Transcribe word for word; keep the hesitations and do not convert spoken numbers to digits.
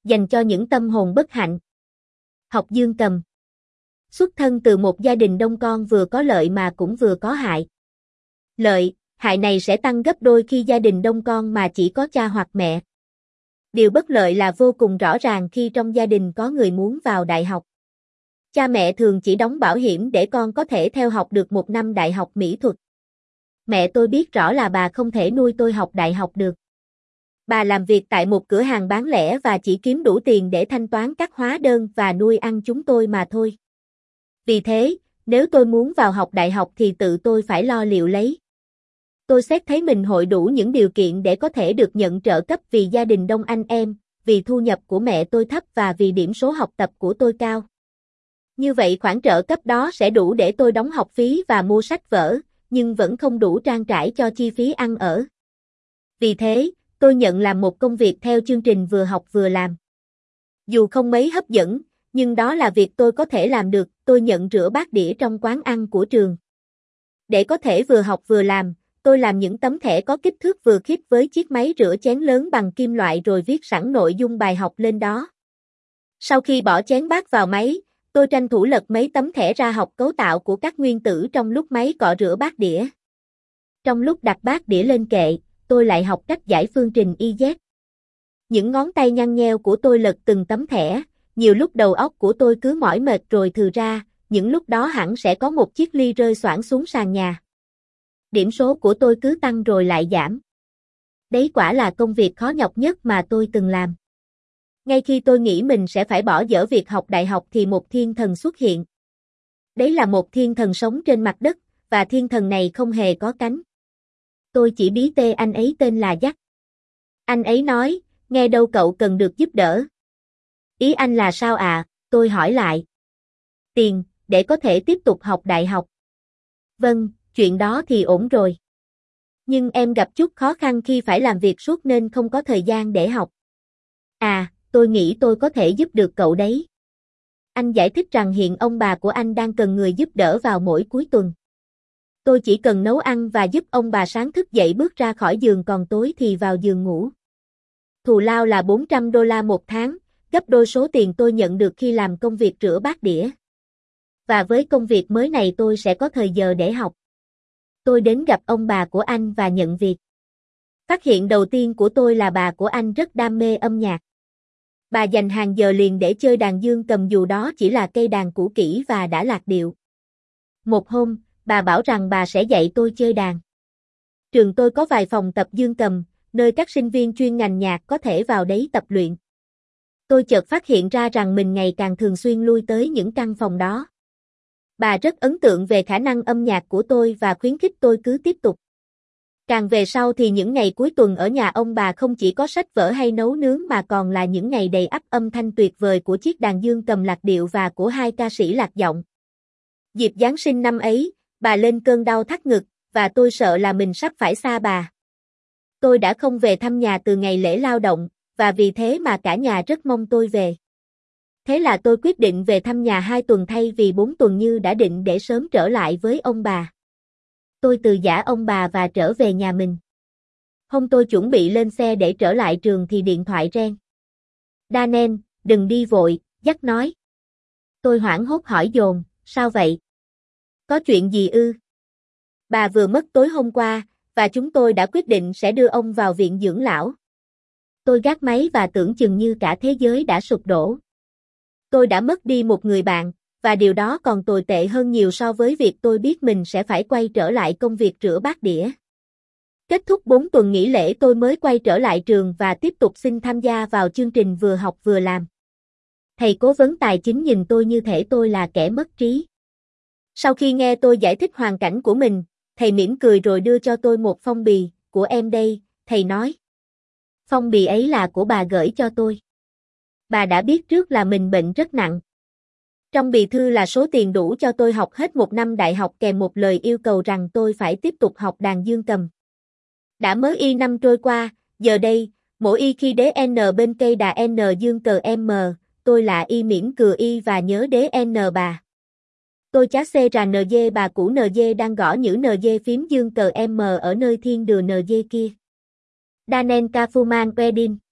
dành cho những tâm hồn bất hạnh. Học dương cầm. Xuất thân từ một gia đình đông con vừa có lợi mà cũng vừa có hại. Lợi, hại này sẽ tăng gấp đôi khi gia đình đông con mà chỉ có cha hoặc mẹ. Điều bất lợi là vô cùng rõ ràng khi trong gia đình có người muốn vào đại học. Cha mẹ thường chỉ đóng bảo hiểm để con có thể theo học được một năm đại học mỹ thuật. Mẹ tôi biết rõ là bà không thể nuôi tôi học đại học được. Bà làm việc tại một cửa hàng bán lẻ và chỉ kiếm đủ tiền để thanh toán các hóa đơn và nuôi ăn chúng tôi mà thôi. Vì thế, nếu tôi muốn vào học đại học thì tự tôi phải lo liệu lấy. Tôi xét thấy mình hội đủ những điều kiện để có thể được nhận trợ cấp vì gia đình đông anh em, vì thu nhập của mẹ tôi thấp và vì điểm số học tập của tôi cao. Như vậy khoản trợ cấp đó sẽ đủ để tôi đóng học phí và mua sách vở, nhưng vẫn không đủ trang trải cho chi phí ăn ở. Vì thế, tôi nhận làm một công việc theo chương trình vừa học vừa làm. Dù không mấy hấp dẫn, nhưng đó là việc tôi có thể làm được, tôi nhận rửa bát đĩa trong quán ăn của trường. Để có thể vừa học vừa làm, tôi làm những tấm thẻ có kích thước vừa khiếp với chiếc máy rửa chén lớn bằng kim loại rồi viết sẵn nội dung bài học lên đó. Sau khi bỏ chén bát vào máy, tôi tranh thủ lật mấy tấm thẻ ra học cấu tạo của các nguyên tử trong lúc máy cọ rửa bát đĩa. Trong lúc đặt bát đĩa lên kệ, tôi lại học cách giải phương trình i dét. Những ngón tay nhăn nheo của tôi lật từng tấm thẻ, nhiều lúc đầu óc của tôi cứ mỏi mệt rồi thừ ra, những lúc đó hẳn sẽ có một chiếc ly rơi xoảng xuống sàn nhà. Điểm số của tôi cứ tăng rồi lại giảm. Đấy quả là công việc khó nhọc nhất mà tôi từng làm. Ngay khi tôi nghĩ mình sẽ phải bỏ dở việc học đại học thì một thiên thần xuất hiện. Đấy là một thiên thần sống trên mặt đất, và thiên thần này không hề có cánh. Tôi chỉ biết tê anh ấy tên là Jack. Anh ấy nói, nghe đâu cậu cần được giúp đỡ. Ý anh là sao ạ? À? Tôi hỏi lại. Tiền, để có thể tiếp tục học đại học. Vâng, chuyện đó thì ổn rồi. Nhưng em gặp chút khó khăn khi phải làm việc suốt nên không có thời gian để học. À, tôi nghĩ tôi có thể giúp được cậu đấy. Anh giải thích rằng hiện ông bà của anh đang cần người giúp đỡ vào mỗi cuối tuần. Tôi chỉ cần nấu ăn và giúp ông bà sáng thức dậy bước ra khỏi giường còn tối thì vào giường ngủ. Thù lao là bốn trăm đô la một tháng, gấp đôi số tiền tôi nhận được khi làm công việc rửa bát đĩa. Và với công việc mới này tôi sẽ có thời giờ để học. Tôi đến gặp ông bà của anh và nhận việc. Phát hiện đầu tiên của tôi là bà của anh rất đam mê âm nhạc. Bà dành hàng giờ liền để chơi đàn dương cầm dù đó chỉ là cây đàn cũ kỹ và đã lạc điệu. Một hôm, bà bảo rằng bà sẽ dạy tôi chơi đàn. Trường tôi có vài phòng tập dương cầm, nơi các sinh viên chuyên ngành nhạc có thể vào đấy tập luyện. Tôi chợt phát hiện ra rằng mình ngày càng thường xuyên lui tới những căn phòng đó. Bà rất ấn tượng về khả năng âm nhạc của tôi và khuyến khích tôi cứ tiếp tục. Càng về sau thì những ngày cuối tuần ở nhà ông bà không chỉ có sách vở hay nấu nướng mà còn là những ngày đầy ắp âm thanh tuyệt vời của chiếc đàn dương cầm lạc điệu và của hai ca sĩ lạc giọng. Dịp Giáng sinh năm ấy, bà lên cơn đau thắt ngực, và tôi sợ là mình sắp phải xa bà. Tôi đã không về thăm nhà từ ngày lễ lao động, và vì thế mà cả nhà rất mong tôi về. Thế là tôi quyết định về thăm nhà hai tuần thay vì bốn tuần như đã định để sớm trở lại với ông bà. Tôi từ giã ông bà và trở về nhà mình. Hôm tôi chuẩn bị lên xe để trở lại trường thì điện thoại reng. Daniel, đừng đi vội, Jack nói. Tôi hoảng hốt hỏi dồn, sao vậy? Có chuyện gì ư? Bà vừa mất tối hôm qua, và chúng tôi đã quyết định sẽ đưa ông vào viện dưỡng lão. Tôi gác máy và tưởng chừng như cả thế giới đã sụp đổ. Tôi đã mất đi một người bạn, và điều đó còn tồi tệ hơn nhiều so với việc tôi biết mình sẽ phải quay trở lại công việc rửa bát đĩa. Kết thúc bốn tuần nghỉ lễ tôi mới quay trở lại trường và tiếp tục xin tham gia vào chương trình vừa học vừa làm. Thầy cố vấn tài chính nhìn tôi như thể tôi là kẻ mất trí. Sau khi nghe tôi giải thích hoàn cảnh của mình, thầy mỉm cười rồi đưa cho tôi một phong bì, của em đây, thầy nói. Phong bì ấy là của bà gửi cho tôi. Bà đã biết trước là mình bệnh rất nặng. Trong bì thư là số tiền đủ cho tôi học hết một năm đại học kèm một lời yêu cầu rằng tôi phải tiếp tục học đàn dương cầm. Đã mới y năm trôi qua, giờ đây, mỗi y khi đế N bên cây đà N dương cờ M, tôi là y miễn cừa y và nhớ đế N bà. Tôi chá C ra N D bà cũ N D đang gõ nhữ N D phím dương cờ M ở nơi thiên đường N D kia. Daniel Kaufman Wedding